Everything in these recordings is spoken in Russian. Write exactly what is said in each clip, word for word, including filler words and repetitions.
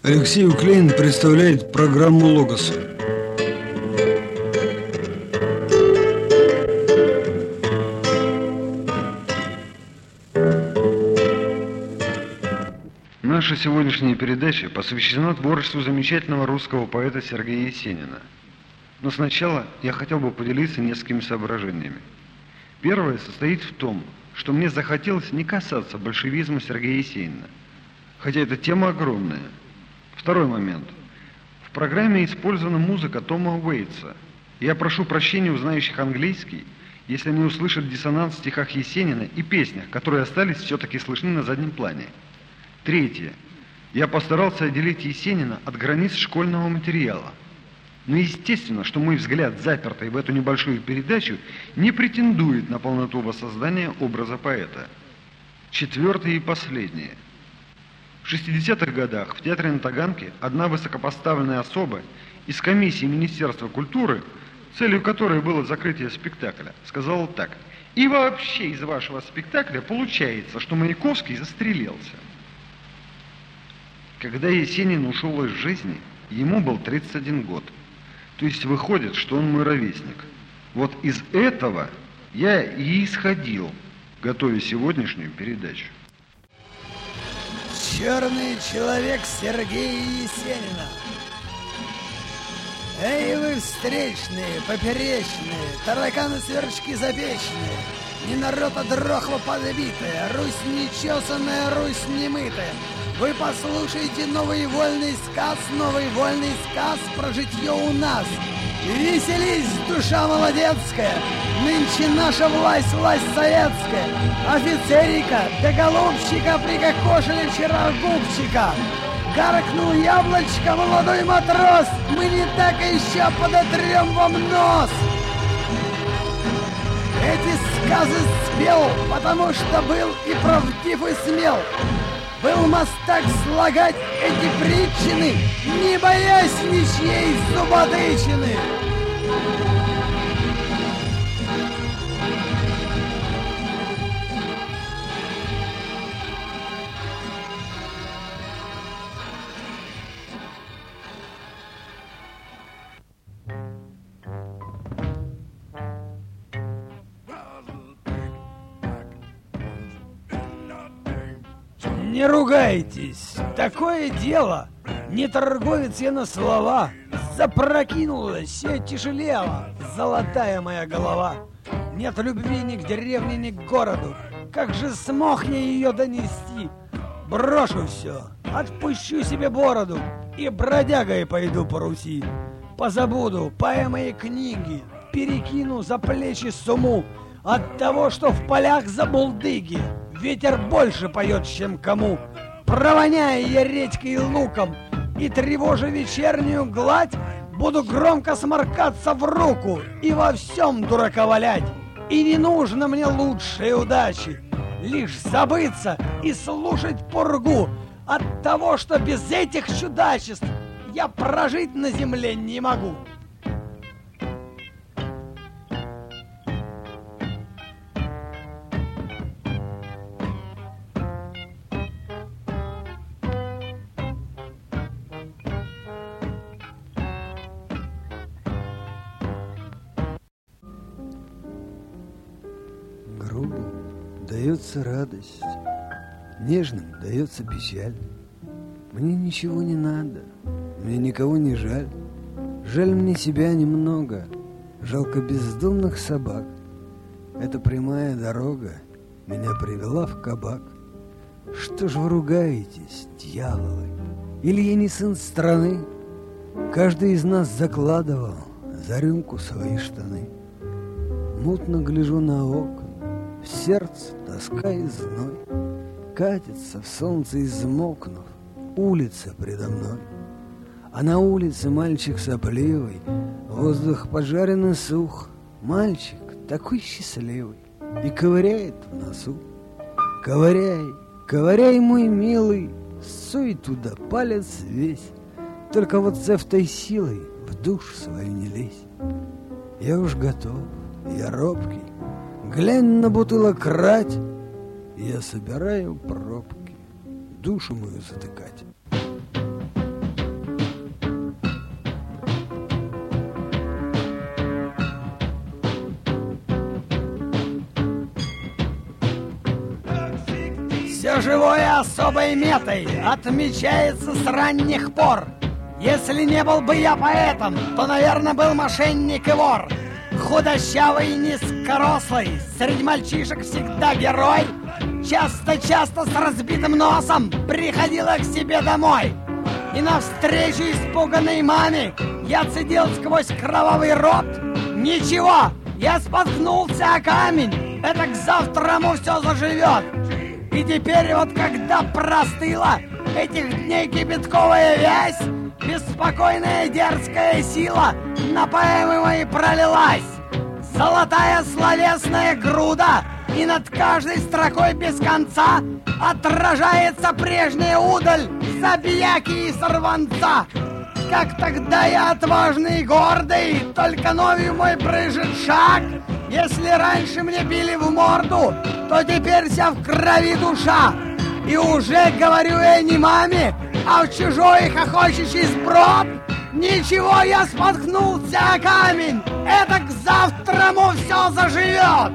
Алексей Уклейн представляет программу «Логос». Наша сегодняшняя передача посвящена творчеству замечательного русского поэта Сергея Есенина. Но сначала я хотел бы поделиться несколькими соображениями. Первое состоит в том, что мне захотелось не касаться большевизма Сергея Есенина, хотя эта тема огромная. Второй момент. В программе использована музыка Тома Уэйтса. Я прошу прощения у знающих английский, если они услышат диссонанс в стихах Есенина и песнях, которые остались все-таки слышны на заднем плане. Третье. Я постарался отделить Есенина от границ школьного материала. Но естественно, что мой взгляд, запертый в эту небольшую передачу, не претендует на полноту воссоздания образа поэта. Четвертое и последнее. В шестидесятых годах в театре на Таганке одна высокопоставленная особа из комиссии Министерства культуры, целью которой было закрытие спектакля, сказала так: «И вообще из вашего спектакля получается, что Маяковский застрелился». Когда Есенин ушел из жизни, ему был тридцать один год. То есть выходит, что он мой ровесник. Вот из этого я и исходил, готовя сегодняшнюю передачу. Черный человек Сергея Есенина. Эй, вы встречные, поперечные, тараканы-сверчки запечные, не народ, а дрохва подбитая, Русь нечесанная, Русь немытая. Вы послушайте новый вольный сказ, новый вольный сказ про житье у нас. Веселись, душа молодецкая, нынче наша власть, власть советская. Офицерика до голубчика прикокошили вчера губчика. Гаркнул яблочко молодой матрос, мы не так еще подотрем вам нос. Эти сказы спел, потому что был и правдив, и смел. Был мастак слагать эти притчины, не боясь ничьей зуботычины. Не ругайтесь, такое дело, не торговец я на слова, запрокинулась, все тяжелела золотая моя голова. Нет любви ни к деревне, ни к городу, как же смог я ее донести? Брошу все, отпущу себе бороду и бродягой пойду по Руси. Позабуду поэмы и книги, перекину за плечи сумму от того, что в полях забулдыги ветер больше поет, чем кому. Провоняя я редькой и луком и тревожа вечернюю гладь, буду громко сморкаться в руку и во всем дурака валять. И не нужно мне лучшей удачи, лишь забыться и слушать пургу от того, что без этих чудачеств я прожить на земле не могу. Дается радость, нежным дается печаль. Мне ничего не надо, мне никого не жаль. Жаль мне себя немного, жалко бездомных собак. Эта прямая дорога меня привела в кабак. Что ж вы ругаетесь, дьяволы? Или я не сын страны? Каждый из нас закладывал за рюмку свои штаны. Мутно гляжу на окна, в сердце тоска и зной. Катится в солнце измокнув улица предо мной. А на улице мальчик сопливый, воздух поджарен и сух. Мальчик такой счастливый и ковыряет в носу. Ковыряй, ковыряй, мой милый, суй туда палец весь. Только вот с этой силой в душу свою не лезь. Я уж готов, я робкий. Глянь на бутылок рать, я собираю пробки, душу мою затыкать. Все живое особой метой отмечается с ранних пор. Если не был бы я поэтом, то, наверное, был мошенник и вор. Худощавый и низкорослый, среди мальчишек всегда герой. Часто-часто с разбитым носом приходила к себе домой. И навстречу испуганной маме я цедил сквозь кровавый рот: ничего, я споткнулся о камень, это к завтраму все заживет. И теперь вот когда простыла этих дней кипятковая вязь, беспокойная дерзкая сила на поэмы мои пролилась. Золотая словесная груда, и над каждой строкой без конца отражается прежняя удаль забияки и сорванца. Как тогда я отважный и гордый, только новый мой брыжет шаг. Если раньше мне били в морду, то теперь вся в крови душа. И уже говорю я не маме, а в чужой хохочущий сброд: ничего, я споткнулся о камень, это к завтраму все заживет.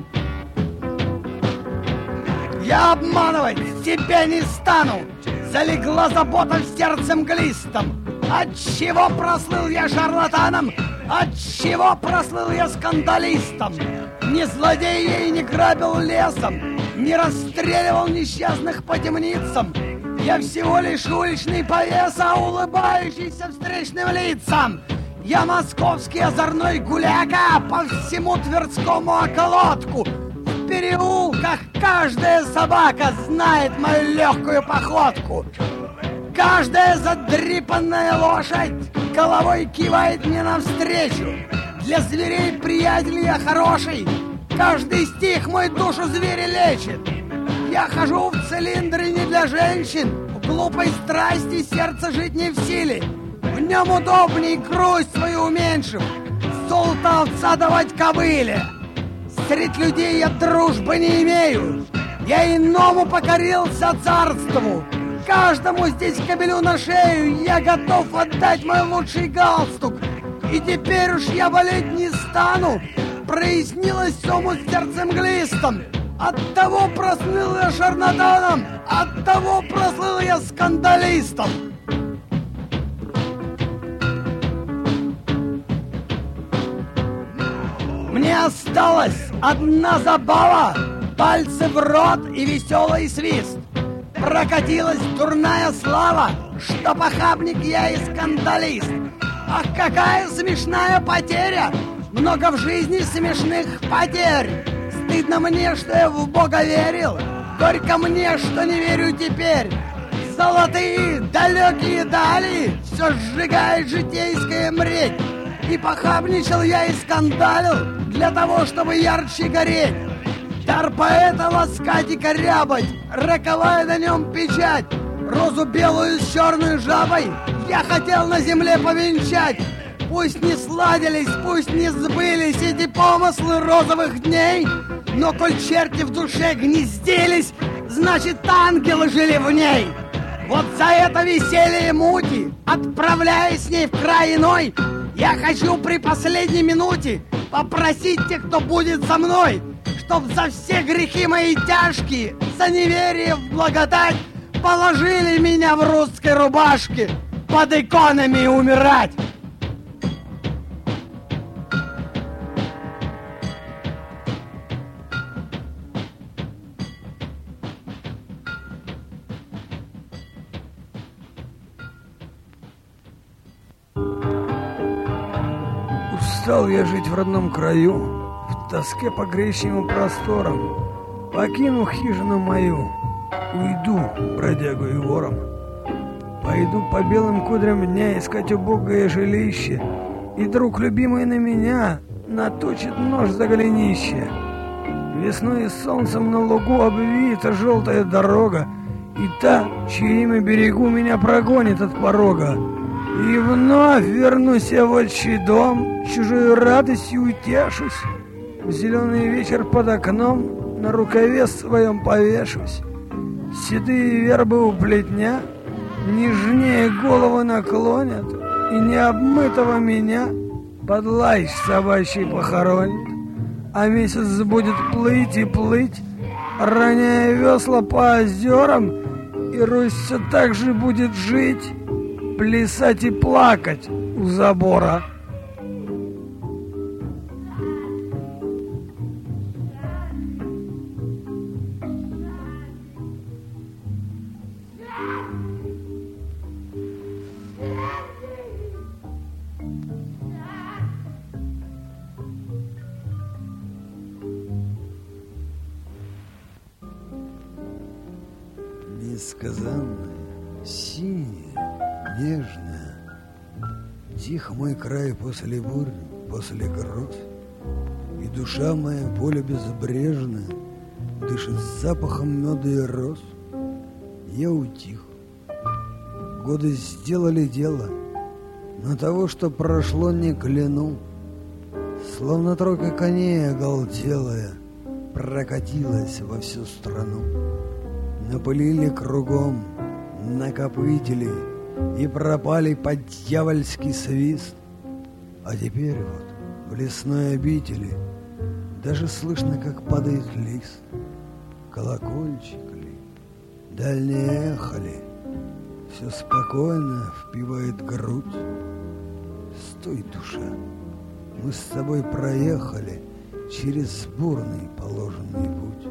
Я обманывать тебя не стану, залегла забота в сердце мглистом. Отчего прослыл я шарлатаном, отчего прослыл я скандалистом? Ни злодей я и не грабил лесом, не расстреливал несчастных по темницам. Я всего лишь уличный повеса, улыбающийся встречным лицам. Я московский озорной гуляка, по всему Тверскому околотку. В переулках каждая собака знает мою легкую походку. Каждая задрипанная лошадь головой кивает мне навстречу. Для зверей приятель я хороший, каждый стих мой душу зверя лечит. Я хожу в цилиндре не для женщин, в глупой страсти сердце жить не в силе. В нем удобней грусть свою уменьшив, золото овца давать кобыле. Средь людей я дружбы не имею, я иному покорился царству. Каждому здесь кобелю на шею я готов отдать мой лучший галстук. И теперь уж я болеть не стану, прояснилось всему сердцем глистом. Оттого прослыл я шарлатаном, оттого прослыл я скандалистом. Мне осталась одна забава, пальцы в рот и веселый свист. Прокатилась дурная слава, что похабник я и скандалист. Ах, какая смешная потеря, много в жизни смешных потерь. Стыдно мне, что я в Бога верил, горько мне, что не верю теперь. Золотые далекие дали все сжигает житейская мреть. И похабничал я и скандалил для того, чтобы ярче гореть. Дар поэта ласкать и корябать, роковая на нем печать. Розу белую с черной жабой я хотел на земле повенчать. Пусть не сладились, пусть не сбылись эти помыслы розовых дней, но коль черти в душе гнездились, значит ангелы жили в ней. Вот за это веселье мути, отправляясь с ней в край иной, я хочу при последней минуте попросить тех, кто будет со мной, чтоб за все грехи мои тяжкие, за неверие в благодать, положили меня в русской рубашке под иконами умирать. Устал я жить в родном краю, в тоске по гречнему просторам. Покину хижину мою, уйду бродягу и вором. Пойду по белым кудрям дня искать убогое жилище, и друг любимый на меня наточит нож за голенище. Весной и солнцем на лугу обвита желтая дорога, и та, чье имя берегу, меня прогонит от порога. И вновь вернусь я в отчий дом, чужой радостью утешусь. В зеленый вечер под окном на рукаве своем повешусь. Седые вербы у плетня нежнее головы наклонят, и необмытого меня под лающ собачий похоронит. А месяц будет плыть и плыть, роняя весла по озерам, и Русь все так же будет жить, плясать и плакать у забора. Несказанная, синяя, нежная, тих мой край после бурь, после гроз, и душа моя поле безбрежное дышит запахом меда и роз. Я утих. Годы сделали дело, но того, что прошло, не кляну. Словно тройка коней оголтелая прокатилась во всю страну. Напылили кругом, накопытили и пропали под дьявольский свист. А теперь вот в лесной обители даже слышно, как падает лист. Колокольчик ли, дальнее эхо ли, все спокойно впивает грудь. Стой, душа, мы с тобой проехали через бурный положенный путь.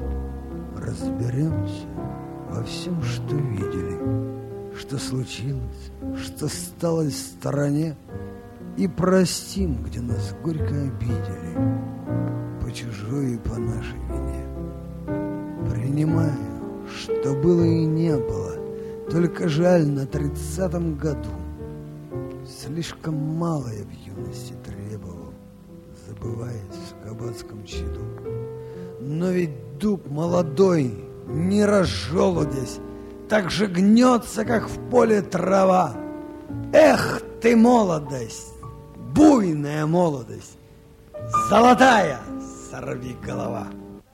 Разберемся во всем, что видели, что случилось, что стало в стороне, и простим, где нас горько обидели, по чужой и по нашей вине. Принимаю, что было и не было, только жаль на тридцатом году. Слишком мало я в юности требовал, забываясь в кабацком чаду. Но ведь дуб молодой, не разжелудясь, так же гнется, как в поле трава. Эх ты, молодость, буйная молодость, золотая сорвиголова.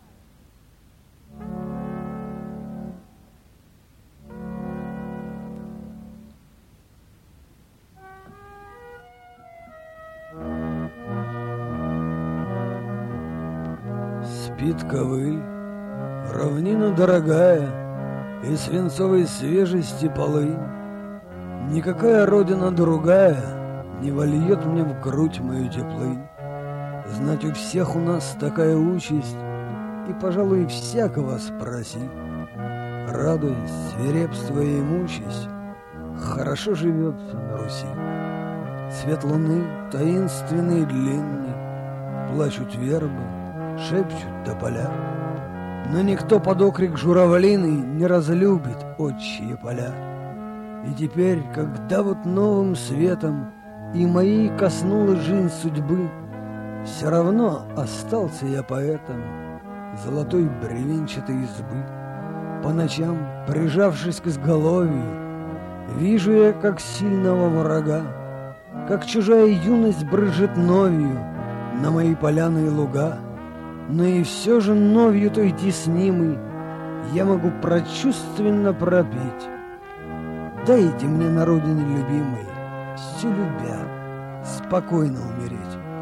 Спит ковыль, равнина дорогая, и свинцовой свежести полынь. Никакая родина другая не вольет мне в грудь мою теплынь. Знать, у всех у нас такая участь, и, пожалуй, всякого спроси. Радуясь, свирепствуя и мучаясь, хорошо живется на Руси. Цвет луны таинственный и длинный, плачут вербы, шепчут тополя, но никто под окрик журавлиный не разлюбит отчие поля. И теперь, когда вот новым светом и моей коснулась жизнь судьбы, все равно остался я поэтом золотой бревенчатой избы. По ночам, прижавшись к изголовью, вижу я, как сильного врага, как чужая юность брызжет новью на мои поляны и луга. Но и все же новью той теснимой я могу прочувственно пропеть: дайте мне на родине любимой, все любя, спокойно умереть.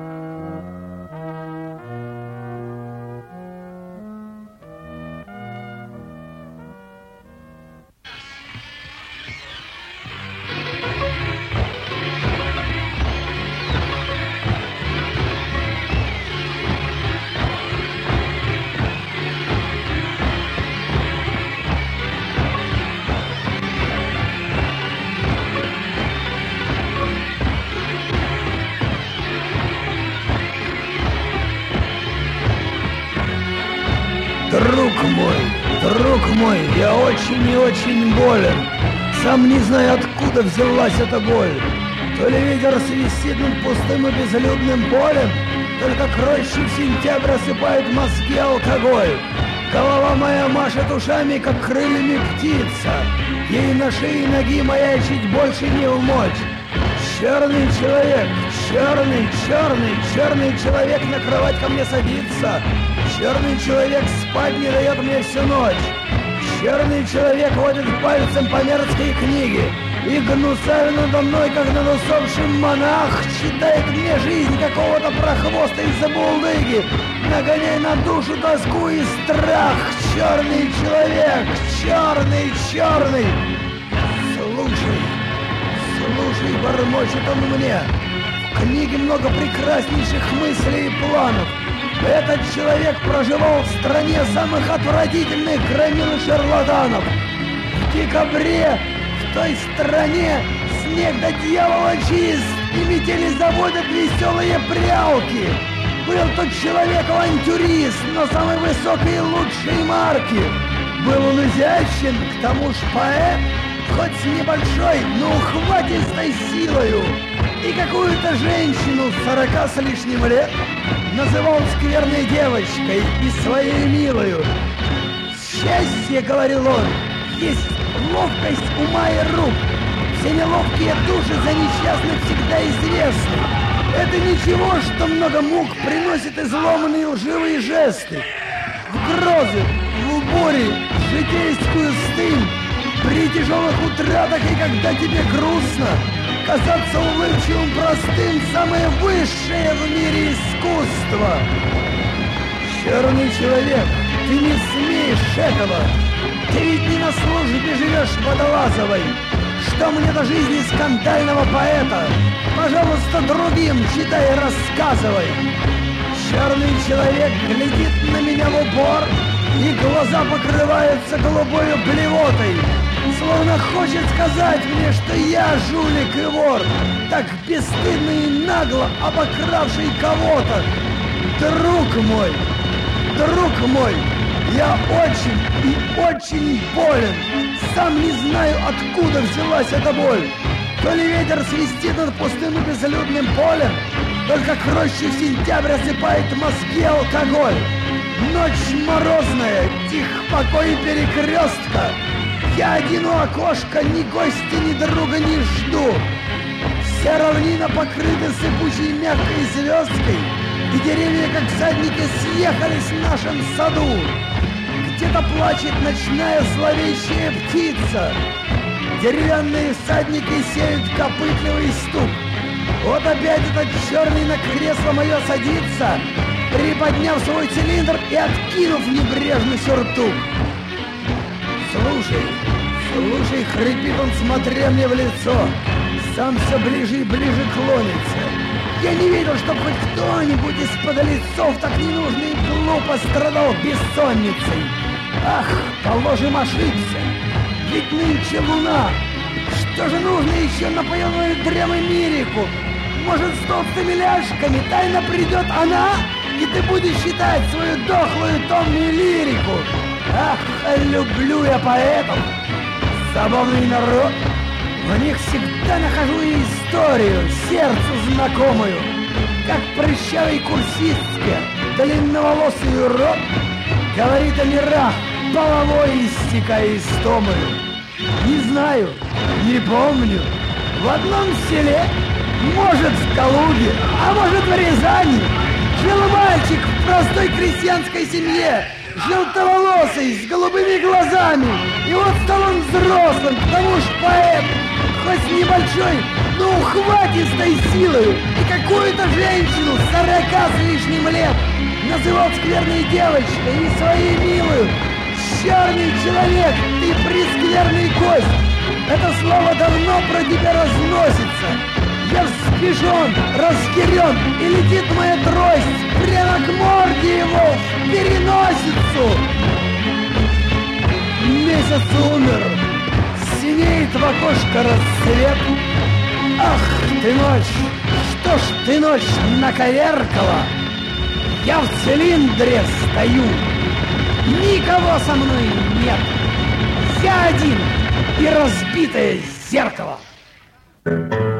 Друг мой, друг мой, я очень и очень болен. Сам не знаю, откуда взялась эта боль. То ли ветер свистит над пустым и безлюдным полем, только кройщик сентябрь осыпает мозги алкоголь. Голова моя машет ушами, как крыльями птица. Ей на шее ноги маячить больше не умочь. Черный человек, черный, черный, черный человек на кровать ко мне садится. Черный человек спать не дает мне всю ночь. Черный человек водит пальцем по мерзкой книге. И гнусавя надо мной, как над усопшим монах, читает мне жизнь какого-то прохвоста из-за булдыги, нагоняй на душу тоску и страх. Черный человек, черный, черный. Слушай, слушай, бормочет он мне. В книге много прекраснейших мыслей и планов. Этот человек проживал в стране самых отвратительных громил и шарлатанов. В декабре в той стране снег до дьявола чист, и метели заводят веселые прялки. Был тот человек авантюрист, но самой высокой и лучшей марки. Был он изящен, к тому ж поэт, хоть с небольшой, но ухватистой силою. И какую-то женщину сорока с лишним лет называл скверной девочкой и своей милою. Счастье, говорил он, есть ловкость ума и рук. Все неловкие души за несчастных всегда известны. Это ничего, что много мук приносит изломанные лживые жесты. В грозы, в буре, житейскую стынь, при тяжелых утратах и когда тебе грустно, казаться улыбчивым, простым — самое высшее в мире искусство. Черный человек, ты не смеешь этого. Ты ведь не на службе живешь водолазовой. Что мне до жизни скандального поэта? Пожалуйста, другим читай и рассказывай. Черный человек глядит на меня в упор, и глаза покрываются голубою блевотой, словно хочет сказать мне, что я жулик и вор, так бесстыдно и нагло обокравший кого-то. Друг мой, друг мой, я очень и очень болен. Сам не знаю, откуда взялась эта боль. То ли ветер свистит над пустым и безлюдным полем, только к роще в сентябрь осыпает мозги алкоголь. Ночь морозная, тих покой перекрестка. Я один у окошка, ни гостя, ни друга не жду. Вся равнина покрыта сыпучей мягкой звездкой, и деревья, как всадники, съехались в нашем саду. Где-то плачет ночная зловещая птица. Деревянные всадники сеют копытливый стук. Вот опять этот черный на кресло мое садится, приподняв свой цилиндр и откинув небрежный сюртук. Слушай, слушай, хрипит он, смотря мне в лицо. Сам все ближе и ближе клонится. Я не видел, чтоб хоть кто-нибудь из подлецов так ненужно и глупо страдал бессонницей. Ах, положим, ошибся. Ведь нынче луна. Что же нужно еще напоенную дремой лирику? Может, с толстыми ляжками тайно придет она, и ты будешь читать свою дохлую томную лирику. Ах, люблю я поэтов. Забавный народ. В них всегда нахожу историю, сердцу знакомую. Как прыщавый курсистке, длинноволосый урод говорит о мирах, половой истекая истомою. Не знаю, не помню. В одном селе, может в Калуге, а может в Рязани, жил мальчик в простой крестьянской семье, желтоволосый, с голубыми глазами. И вот стал он взрослым, потому ж поэт, хоть небольшой, но ухватистой силою. И какую-то женщину сорока с лишним лет называл скверной девочкой и своей милую. Черный человек, ты прескверный гость. Это слово давно про тебя разносится. Я вспешен, раскирен, и летит моя трость прямо к морде его, в переносицу. Месяц умер, синеет в окошко рассвет. Ах ты ночь, что ж ты ночь наковеркала? Я в цилиндре стою, никого со мной нет. Я один и разбитое зеркало.